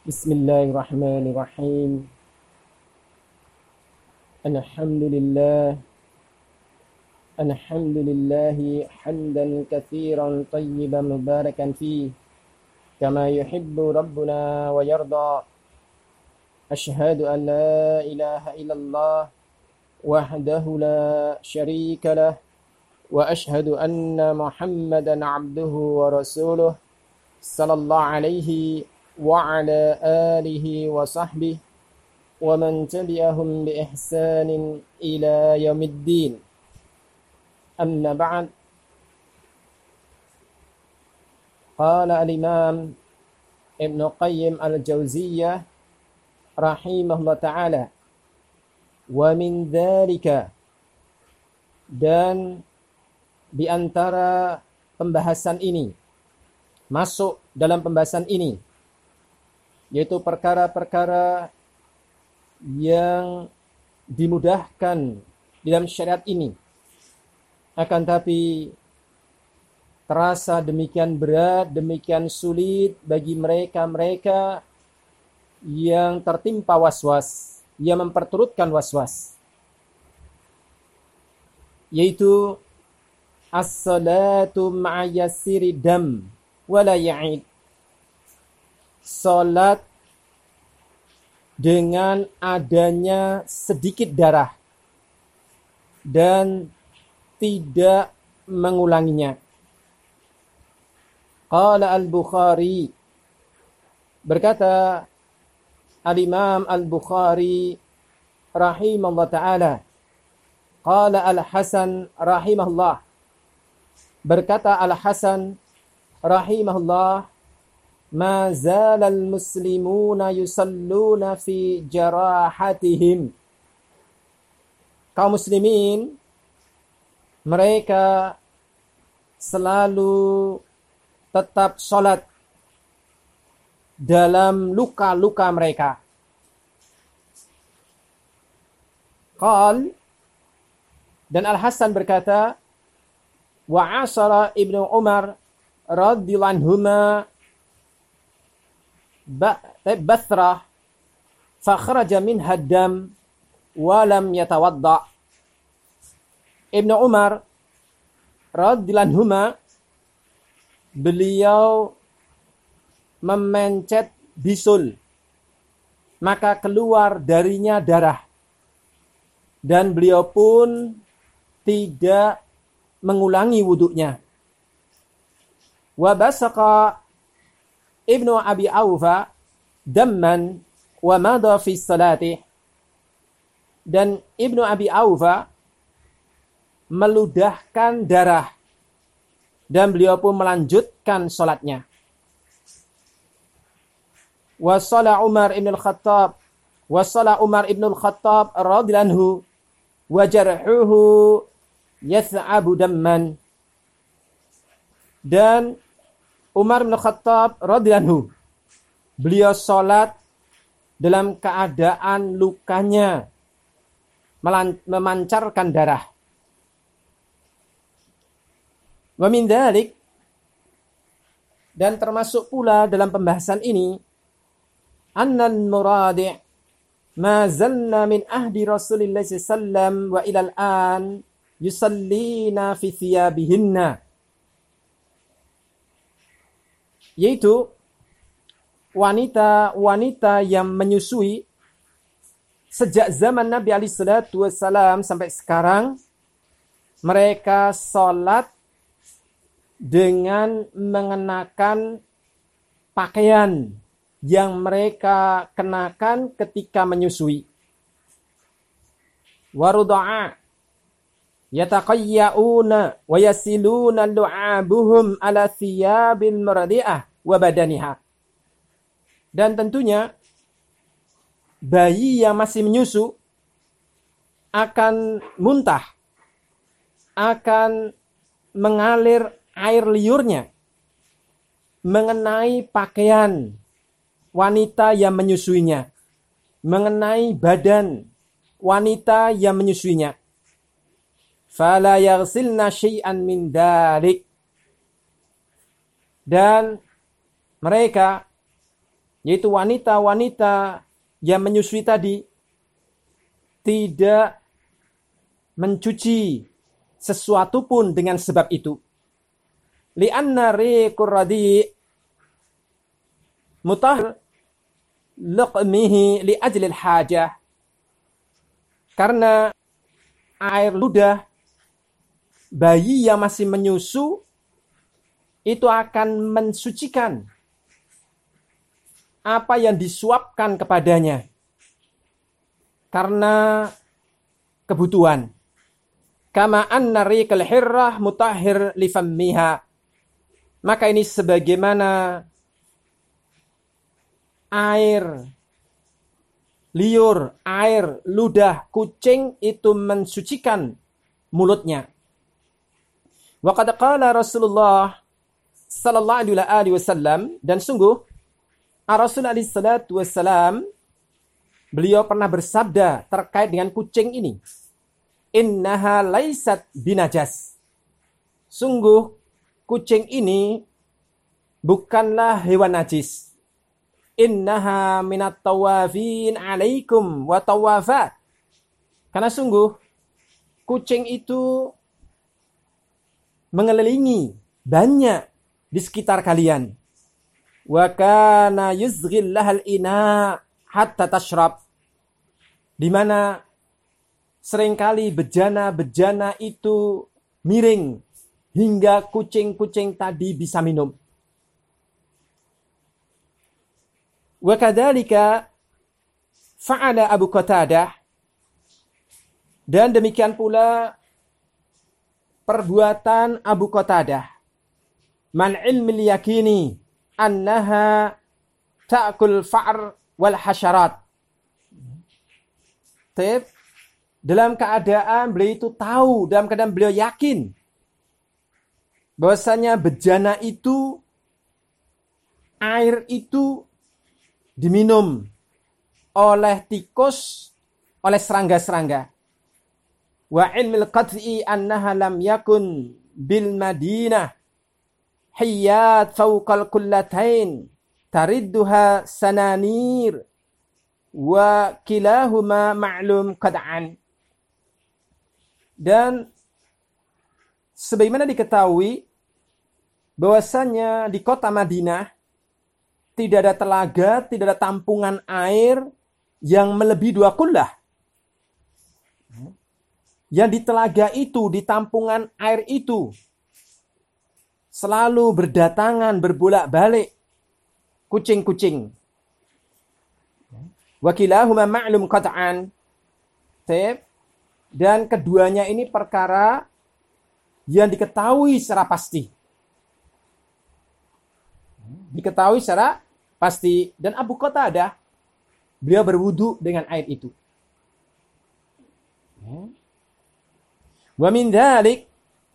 Bismillahirrahmanirrahim. Alhamdulillah. Alhamdulillahi hamdan katsiran tayyiban mubarakan fih. Kama yuhibbu rabbuna wa yarda. Ashhadu an la ilaha illallah wahdahu la syarika lah. Wa ashhadu anna Muhammadan abduhu wa rasuluh. Sallallahu alaihi wa ala alihi wa sahbihi wa man tabi'ahum bi ihsanin ila yaumiddin. Amma ba'd. Qala al-Imam Ibn Qayyim al-Jauziyah rahimahullah ta'ala, wa min dzalika, dan di antara pembahasan ini, masuk dalam pembahasan ini, yaitu perkara-perkara yang dimudahkan dalam syariat ini, akan tapi terasa demikian berat, demikian sulit bagi mereka-mereka yang tertimpa waswas, yang memperturutkan waswas, yaitu as-salatu ma'a yassiri dam wala ya'id. Salat dengan adanya sedikit darah dan tidak mengulanginya. Qala al-Bukhari, berkata al-Imam al-Bukhari rahimahullah ta'ala. Qala al-Hasan rahimahullah, berkata al-Hasan rahimahullah, ma zalal muslimuna yusalluna fi jarahatihim. Kaum muslimin, mereka selalu tetap sholat dalam luka-luka mereka. Qal, dan Al-Hasan berkata, wa asara Ibnu Umar radhiyallahu anhuma Bathrah fa kharaja minha dam wa lam yatawadda. Ibnu Umar radhiyallahu anhuma, beliau memencet bisul, maka keluar darinya darah, dan beliau pun tidak mengulangi wuduknya. Wa basaqa Ibnu Abi Aufa damman wa madha fi salati, dan Ibnu Abi Aufa meludahkan darah dan beliau pun melanjutkan salatnya. Wa salla Umar ibn al-Khattab radhiyallahu anhu wa jarhuhu yath'abu damman, dan Umar bin Khattab radhiyallahu anhu, beliau salat dalam keadaan lukanya memancarkan darah. Wa min dzalik, dan termasuk pula dalam pembahasan ini, annal muradi' ma zalna min ahdi Rasulillah sallallahu alaihi wasallam wa ilal an yusallina fi thiyabihinna, yaitu wanita-wanita yang menyusui sejak zaman Nabi alaihi salatu wasallam sampai sekarang, mereka salat dengan mengenakan pakaian yang mereka kenakan ketika menyusui. Waruda'a yataqayya'una wa yasiluna lu'abuhum ala thiyabil mardi'ah wa badaniha. Dan tentunya bayi yang masih menyusu akan muntah, akan mengalir air liurnya mengenai pakaian wanita yang menyusuinya, mengenai badan wanita yang menyusuinya. Fala yaghsilna syai'an min dzalik. Dan mereka yaitu wanita-wanita yang menyusui tadi tidak mencuci sesuatu pun dengan sebab itu. Li'anna riqur radi' mutahhir luqmihi li ajlil hajah. Karena air ludah bayi yang masih menyusu itu akan mensucikan apa yang disuapkan kepadanya karena kebutuhan. Kama anna riqal hirrah mutahhir li fammiha. Maka ini sebagaimana air liur, air ludah kucing itu mensucikan mulutnya. Wa qad qala Rasulullah sallallahu alaihi wasallam, dan sungguh Rasul alaihi salatu wasallam beliau pernah bersabda terkait dengan kucing ini. Innaha laisat binajas. Sungguh kucing ini bukanlah hewan najis. Innaha minat tawafin alaikum wa tawafat. Karena sungguh kucing itu mengelilingi banyak di sekitar kalian. Wa kana yuzghil lahal ina hatta tashrab. Di mana seringkali bejana-bejana itu miring hingga kucing-kucing tadi bisa minum. Wa kadzalika fa'ala Abu Qatadah, dan demikian pula perbuatan Abu Qatadah man ilmil yakini annaha ta'kul fa'r wal hasyarat. Dalam keadaan beliau itu tahu, dalam keadaan beliau yakin bahwasanya bejana itu, air itu diminum oleh tikus, oleh serangga-serangga. Wa ilmil qat'i annaha lam yakun bil Madinah hiyat fawqal kullatain taridduha sananir wa kilahuma ma'lum qad'an. Dan sebagaimana diketahui bahwasanya di kota Madinah tidak ada telaga, tidak ada tampungan air yang melebihi 2 kullah. Yang di telaga itu, di tampungan air itu, selalu berdatangan, berbolak-balik kucing-kucing. Wa kilahuma ma'lum qat'an. Dan keduanya ini perkara yang diketahui secara pasti. Diketahui secara pasti. Dan Abu Qatadah, beliau berwudu dengan air itu. Wa min dzalik,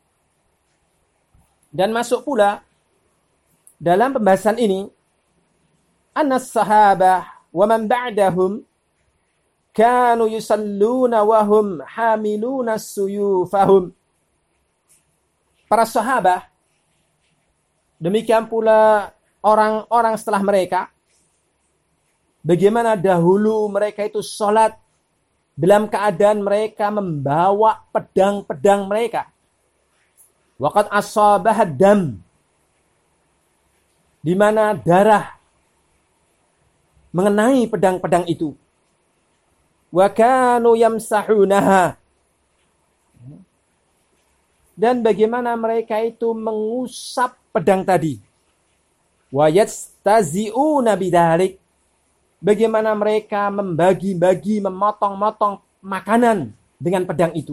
dan masuk pula dalam pembahasan ini annas sahabah wa man ba'dahum kanu yusalluna wa hum hamiluna suyufahum. Para sahabat, demikian pula orang-orang setelah mereka, bagaimana dahulu mereka itu sholat dalam keadaan mereka membawa pedang-pedang mereka. Waqad asabah dam, di mana darah mengenai pedang-pedang itu. Wa kanu yamsahunaha, dan bagaimana mereka itu mengusap pedang tadi. Wa yastazi'una bidzalik, bagaimana mereka membagi-bagi, memotong-motong makanan dengan pedang itu.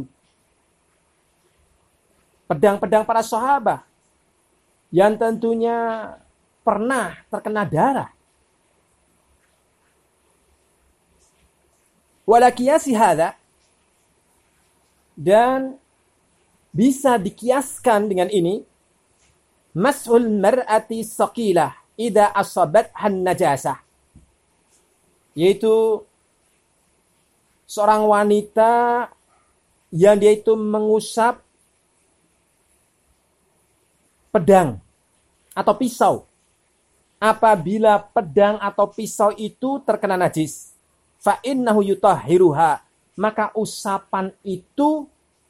Pedang-pedang para sahabat yang tentunya pernah terkena darah. Wala qiyasi hadza, dan bisa dikiaskan dengan ini, mashul mar'ati saqilah idza asabathan najasah, yaitu seorang wanita yang dia itu mengusap pedang atau pisau apabila pedang atau pisau itu terkena najis, fa innahu yutahhiruha, maka usapan itu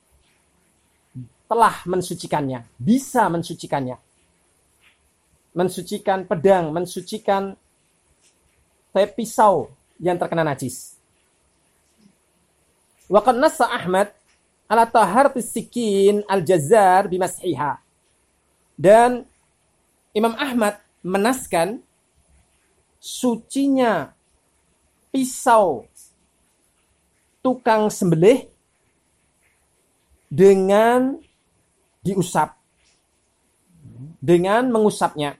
telah mensucikannya, bisa mensucikannya. Mensucikan pedang, mensucikan pisau yang terkena najis. Wa qad nassa Ahmad ala tahartis sikin al-jazzar bimashiha. Dan Imam Ahmad menaskan sucinya pisau tukang sembelih dengan diusap, dengan mengusapnya.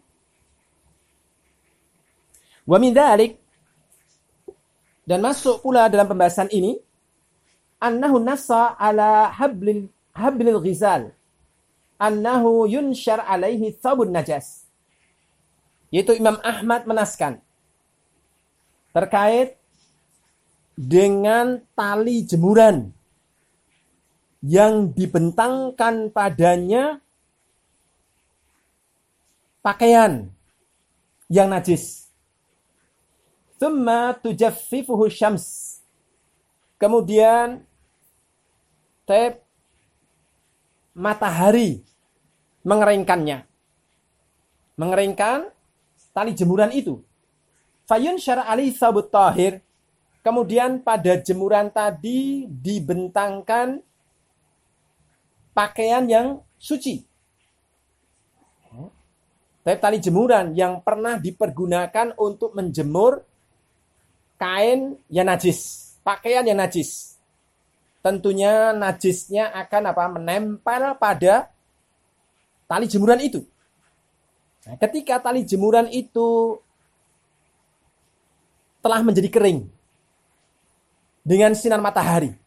Wa min dzalik, dan masuk pula dalam pembahasan ini, annahu nassa ala hablil ghizal annahu yunshar alaihi thawbun najas. Yaitu Imam Ahmad menaskan terkait dengan tali jemuran yang dibentangkan padanya pakaian yang najis. Thumma tujaffifuhu syams. Kemudian matahari mengeringkannya. Mengeringkan tali jemuran itu. Fayun syara alaihi thawbut tahir. Kemudian pada jemuran tadi dibentangkan pakaian yang suci. Tali jemuran yang pernah dipergunakan untuk menjemur kain yang najis, pakaian yang najis. Tentunya najisnya akan menempel pada tali jemuran itu. Nah, ketika tali jemuran itu telah menjadi kering dengan sinar matahari,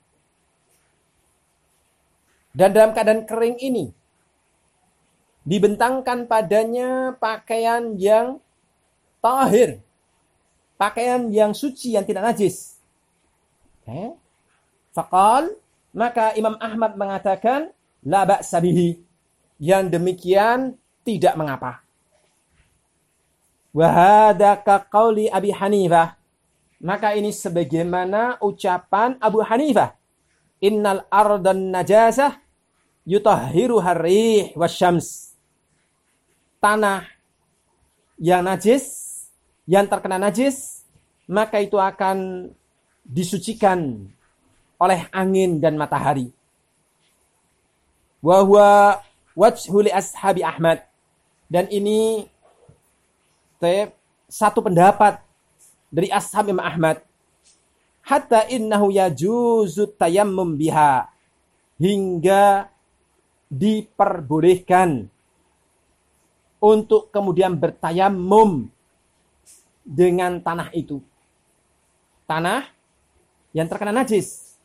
dan dalam keadaan kering ini dibentangkan padanya pakaian yang tahir, pakaian yang suci, yang tidak najis. Faqal, maka Imam Ahmad mengatakan, la ba'sa bihi, yang demikian tidak mengapa. Wa hadza ka qauli Abi Hanifah, maka ini sebagaimana ucapan Abu Hanifah, innal ardan najasah yutahhiruha ar-rih wasyams. Tanah yang najis, yang terkena najis, maka itu akan disucikan oleh angin dan matahari. Wa huwa wajhu li ashabi Ahmad. Dan ini satu pendapat dari ashab Imam Ahmad. Hatta innahu yajuzu tayammum biha, hingga diperbolehkan untuk kemudian bertayamum dengan tanah itu. Tanah yang terkena najis.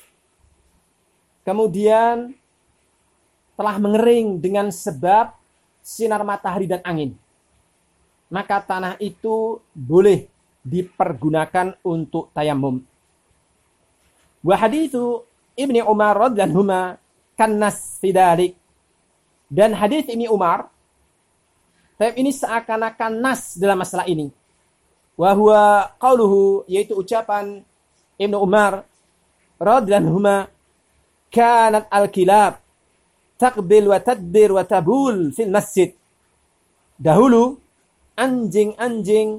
Kemudian telah mengering dengan sebab sinar matahari dan angin. Maka tanah itu boleh dipergunakan untuk tayamum. Wa haditsu Ibnu Umar radhiyallahu anhu kannas fidalik. Dan hadis Ibnu Umar, ini seakan-akan nas dalam masalah ini. Wa huwa qauluhu, yaitu ucapan Ibnu Umar radhiyallahu anhu, kanat al-kilab taqbil wa tadbir wa tabul fil masjid. Dahulu anjing-anjing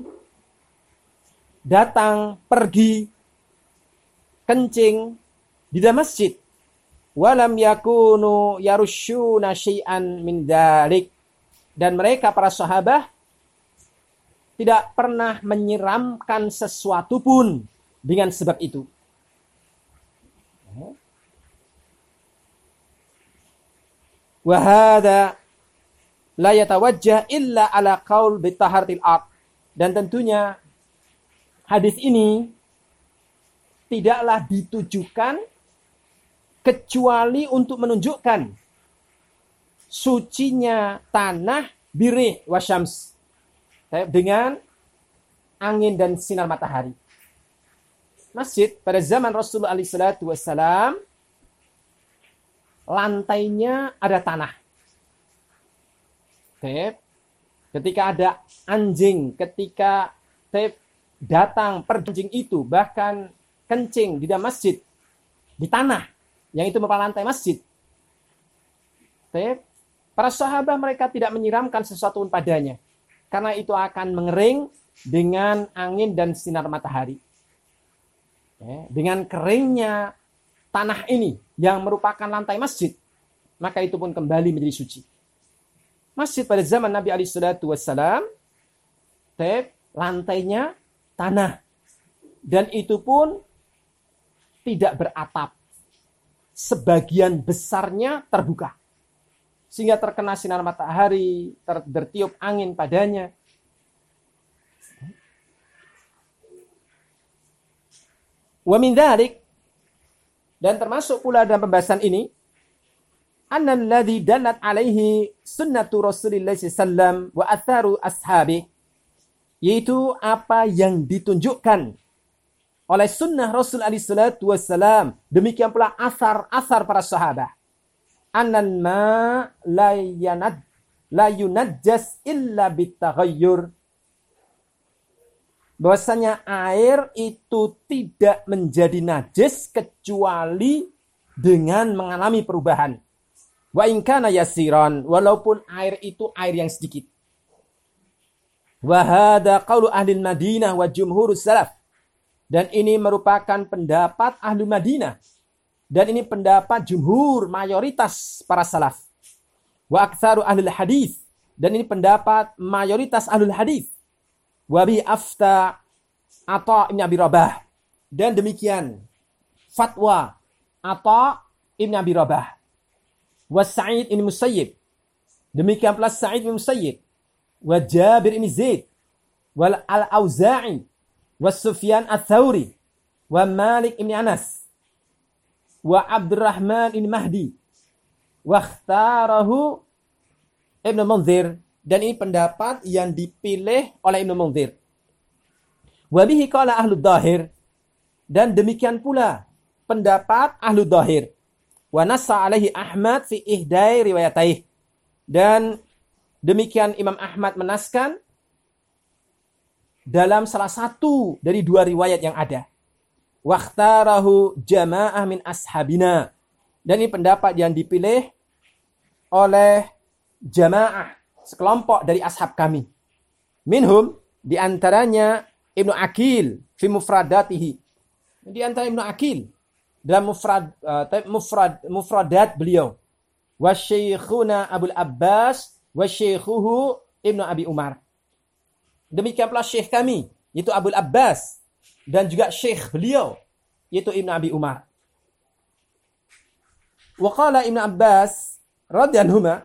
datang, pergi, kencing di dalam masjid. Walam yakunu yarusyuna syai'an min dzalik. Dan mereka para sahabat tidak pernah menyiramkan sesuatu pun dengan sebab itu. Wa hadza la yatawajjah illa ala qaul bi taharatil ard. Dan tentunya hadis ini tidaklah ditujukan kecuali untuk menunjukkan sucinya tanah birih wasyams, dengan angin dan sinar matahari. Masjid pada zaman Rasulullah SAW, lantainya ada tanah. Ketika ada anjing, ketika datang anjing itu, bahkan kencing di dalam masjid, di tanah, yang itu merupakan lantai masjid. Para sahabat mereka tidak menyiramkan sesuatu pun padanya. Karena itu akan mengering dengan angin dan sinar matahari. Dengan keringnya tanah ini yang merupakan lantai masjid, maka itu pun kembali menjadi suci. Masjid pada zaman Nabi SAW, lantainya tanah. Dan itu pun tidak beratap. Sebagian besarnya terbuka. Sehingga terkena sinar matahari, bertiup angin padanya. Wa min dzalik, dan termasuk pula dalam pembahasan ini, annal ladzi dallat alaihi sunnatu Rasulillah sallallahu wa atharu ashabi, yaitu apa yang ditunjukkan oleh sunnah Rasul alaihi salatu wassalam, demikian pula asar para sahabat. Annal ma la yunajjas illa bitaghayyur, bahwasanya air itu tidak menjadi najis kecuali dengan mengalami perubahan. Wa in kana yasiran, walaupun air itu air yang sedikit. Wa hadza qaulu ahli Madinah wa jumhurus salaf, dan ini merupakan pendapat ahli Madinah, dan ini pendapat jumhur, mayoritas para salaf. Wa aktsaru ahli hadis, dan ini pendapat mayoritas ahli hadis. Wa bi afta Atha ibn Abi Rabah, dan demikian fatwa Atha ibn Abi Rabah. Wa Sa'id ibn Musayyib, demikian pula Sa'id ibn Musayyib. Wa Jabir ibn Zaid, wal Al-Auza'i, wa Sufyan Ats-Tsauri, wa Malik ibn Anas, wa Abdurrahman ibn Mahdi, wa ikhtarahu Ibn Munzir, dan ini pendapat yang dipilih oleh Ibn Munzir. Wa bihi qala ahlu dhahir, dan demikian pula pendapat ahlu dhahir. Wa nassa alaihi Ahmad fi ihdai riwayataih, dan demikian Imam Ahmad menaskan dalam salah satu dari dua riwayat yang ada. Wa ikhtarahu jamaah min ashabina, dan ini pendapat yang dipilih oleh jamaah, sekelompok dari ashab kami. Minhum, di antaranya Ibnu Aqil fi mufradatihi. Di antara Ibnu Aqil dalam mufradat beliau. Wa syaikhuna Abul Abbas wa syaikhuhu Ibnu Abi Umar. Demikian pula syekh kami, yaitu Abul Abbas, dan juga syekh beliau, yaitu Ibnu Abi Umar. Wa qala Ibnu Abbas radhiyallahu anhu,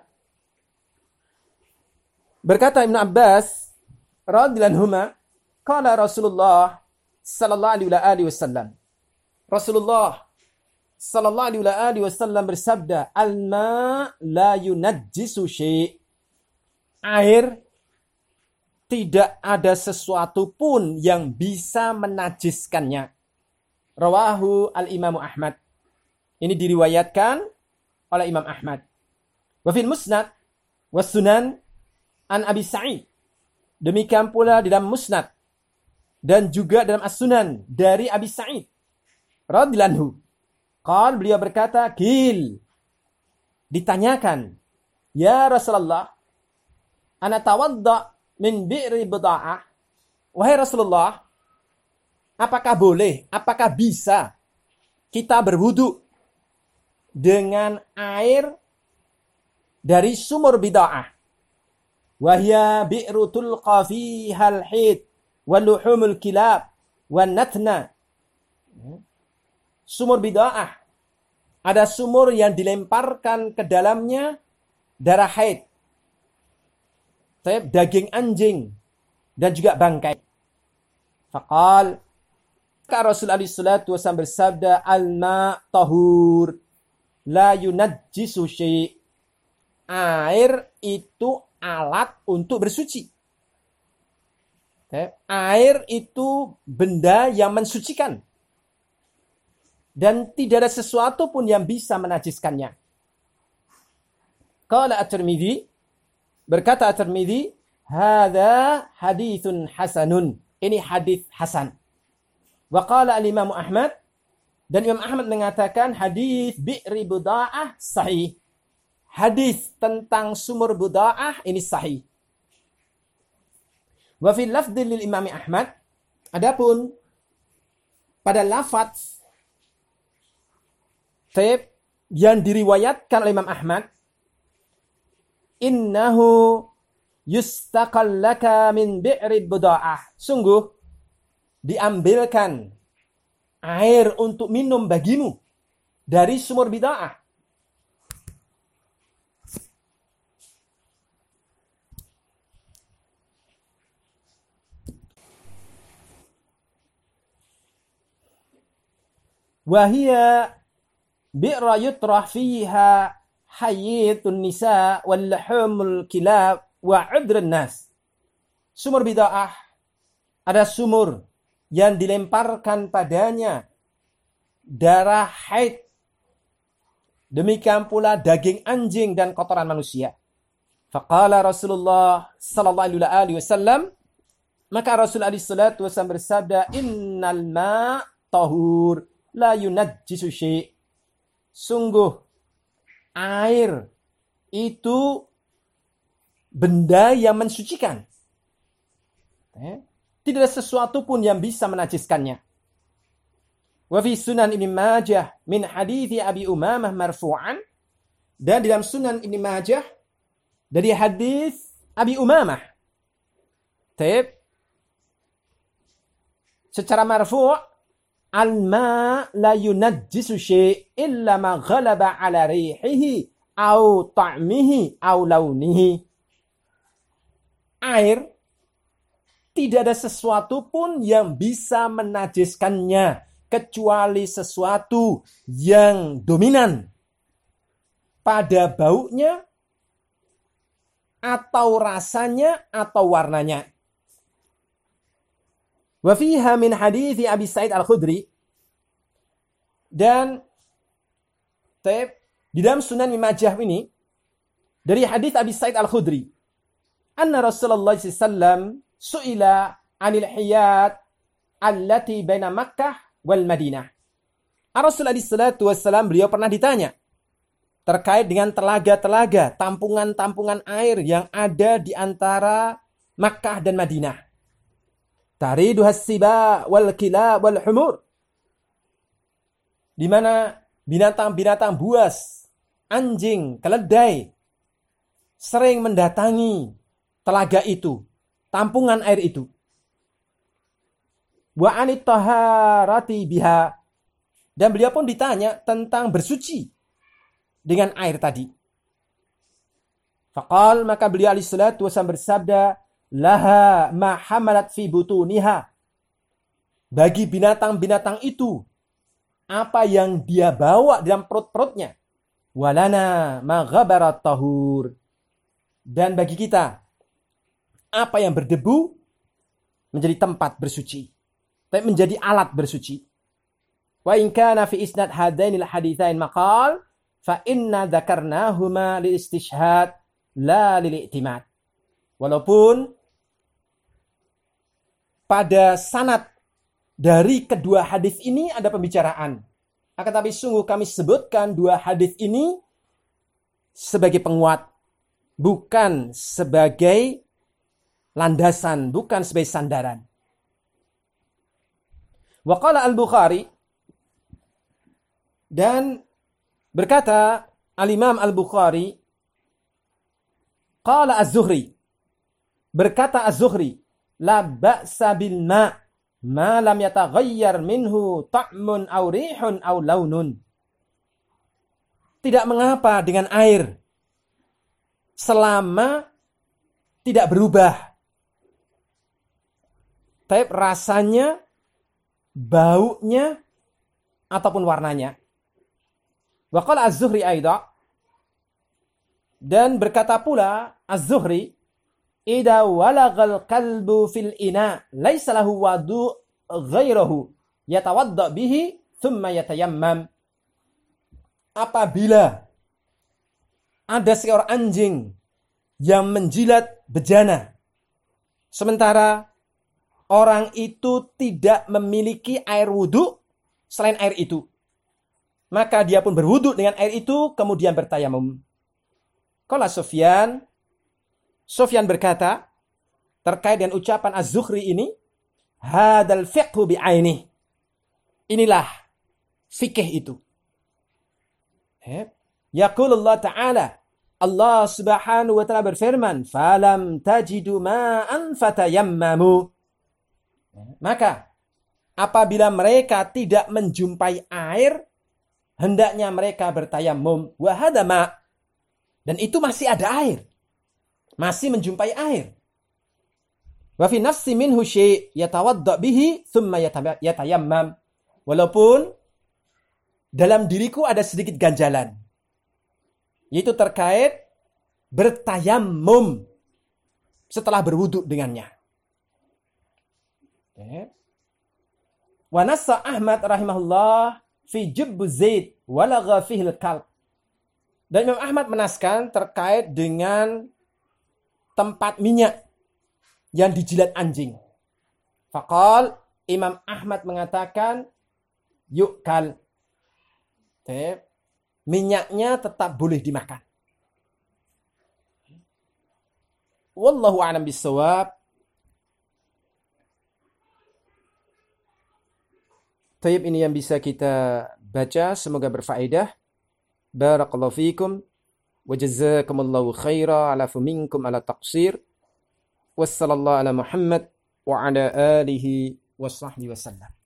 berkata Ibnu Abbas radhiyallahu anhu, qala Rasulullah sallallahu alaihi wasallam, Rasulullah sallallahu alaihi wasallam bersabda, al-ma la yunajjisu syai', air tidak ada sesuatu pun yang bisa menajiskannya. Rawahu al-Imam Ahmad. Ini diriwayatkan oleh Imam Ahmad. Wa fil Musnad wa Sunan an Abi Sa'id. Demikian pula di dalam Musnad dan juga dalam As-Sunan dari Abi Sa'id radhiyallahu anhu. Qala, beliau berkata, qil, ditanyakan, ya Rasulullah, ana tawadda min bi'ri bida'ah. Wahai Rasulullah, apakah boleh, apakah bisa kita berwudu dengan air dari sumur bida'ah? Wahya bi'ru tulqa fihal hid wal luhumul kilab wan natna. Sumur bida'ah, ada sumur yang dilemparkan ke dalamnya darah haid, daging anjing, dan juga bangkai. Faqal, Rasulullah SAW bersabda, al-ma tahur la yunajjisu syai', air itu alat untuk bersuci. Air itu benda yang mensucikan, dan tidak ada sesuatu pun yang bisa menajiskannya. Qala At-Tirmidzi, berkata At-Tirmidzi, hadza haditsun hasanun. Ini hadis hasan. Wa qala al-Imam Ahmad, dan Imam Ahmad mengatakan hadis bi'ri buda'ah sahih. Hadis tentang sumur buda'ah ini sahih. Wa fil lafdhi lil Imam Ahmad, adapun pada lafaz yang diriwayatkan oleh Imam Ahmad, innahu yustaqallaka min bi'ri buda'ah. Sungguh diambilkan air untuk minum bagimu dari sumur bid'ah. Wahia bi'ra yutrah fiha hayyitun nisa wal lahumul kilab wa 'udrun nas. Sumur bid'ah ada sumur yang dilemparkan padanya darah haid. Demikian pula daging anjing dan kotoran manusia. Faqala Rasulullah sallallahu alaihi wasallam, maka Rasul alaihi salatu wasallam bersabda, innal ma' tahur la yunajjisu syai'. Sungguh air itu benda yang mensucikan. Tidak ada sesuatu pun yang bisa menajiskannya. Wa fi Sunan Ibnu Majah min hadithi Abi Umamah marfu'an, dan dalam Sunan Ibnu Majah dari hadis Abi Umamah. Secara marfu', al-ma' la yunajjisu syai' illa ma ghalaba ala rihihi au ta'mihi au launihi. Air tidak ada sesuatu pun yang bisa menajiskannya kecuali sesuatu yang dominan pada baunya atau rasanya atau warnanya. Wa fiha min hadithi Abi Sa'id Al-Khudri, dan di dalam Sunan Ibnu Majah ini dari hadis Abi Sa'id Al-Khudri, anna Rasulullah sallallahu alaihi wasallam su'ila 'anil hiyat allati baina Makkah wal Madinah. Rasulullah sallallahu alaihi wasallam beliau pernah ditanya terkait dengan telaga-telaga, tampungan-tampungan air yang ada di antara Makkah dan Madinah. Taridu has-siba wal kilab wal humur, di mana binatang-binatang buas, anjing, keledai sering mendatangi telaga itu, tampungan air itu. Wa anit taharati biha, dan beliau pun ditanya tentang bersuci dengan air tadi. Faqal, maka beliau alaihi salatu wasallam bersabda, laha ma hamalat fi butuniha, bagi binatang-binatang itu apa yang dia bawa dalam perut-perutnya. Walana ma ghabarat tahur, dan bagi kita apa yang berdebu menjadi tempat bersuci, menjadi alat bersuci. Wa in kana fi isnad hadainil haditsain maqal fa inna dzakarnahuma lil istishhad la lil i'timad. Walaupun pada sanad dari kedua hadis ini ada pembicaraan, akan tapi sungguh kami sebutkan dua hadis ini sebagai penguat, bukan sebagai landasan, bukan sebagai sandaran. Wa qala al-Bukhari, dan berkata al-Imam al-Bukhari, qala az-Zuhri, berkata az-Zuhri, la ba'sa bil ma' ma lam yataghayyar minhu ta'mun aw rihun aw launun. Tidak mengapa dengan air selama tidak berubah, tapi rasanya, baunya ataupun warnanya. Wa qala az-Zuhri aidha, dan berkata pula az-Zuhri, idza walagal kalbu fil ina laisa lahu wadu ghairahu yatawadda bihi thumma yatayammam. Apabila ada seorang anjing yang menjilat bejana Sementara orang itu tidak memiliki air wudhu selain air itu. Maka dia pun berwudhu dengan air itu, kemudian bertayamum. Qala Sufyan berkata, terkait dengan ucapan Az-Zuhri ini, hadal fiqhu bi'ainih. Inilah fikih itu. Yaqulullah ta'ala, Allah subhanahu wa ta'ala berfirman, falam tajidu ma'an fatayammamu. Maka, apabila mereka tidak menjumpai air, hendaknya mereka bertayamum. Wahadama. Dan itu masih ada air. Masih menjumpai air. Wa fi nafsi minhu syai' yatawadda bihi thumma yatayammam. Walaupun dalam diriku ada sedikit ganjalan. Yaitu terkait bertayamum setelah berwudu dengannya. Wa nassa Ahmad rahimahullah fi jubbu zaid walagha fihi al-kalb. Dan Imam Ahmad menaskan terkait dengan tempat minyak yang dijilat anjing. Faqal, Imam Ahmad mengatakan, yukal. Minyaknya tetap boleh dimakan. Wallahu a'lam bissawab. Tayyib, ini yang bisa kita baca, semoga berfaedah. Barakallahu fikum wa jazakumullahu khaira ala minkum ala taqsir. Wassallallahu ala Muhammad wa ala alihi wa sahbihi wasallam.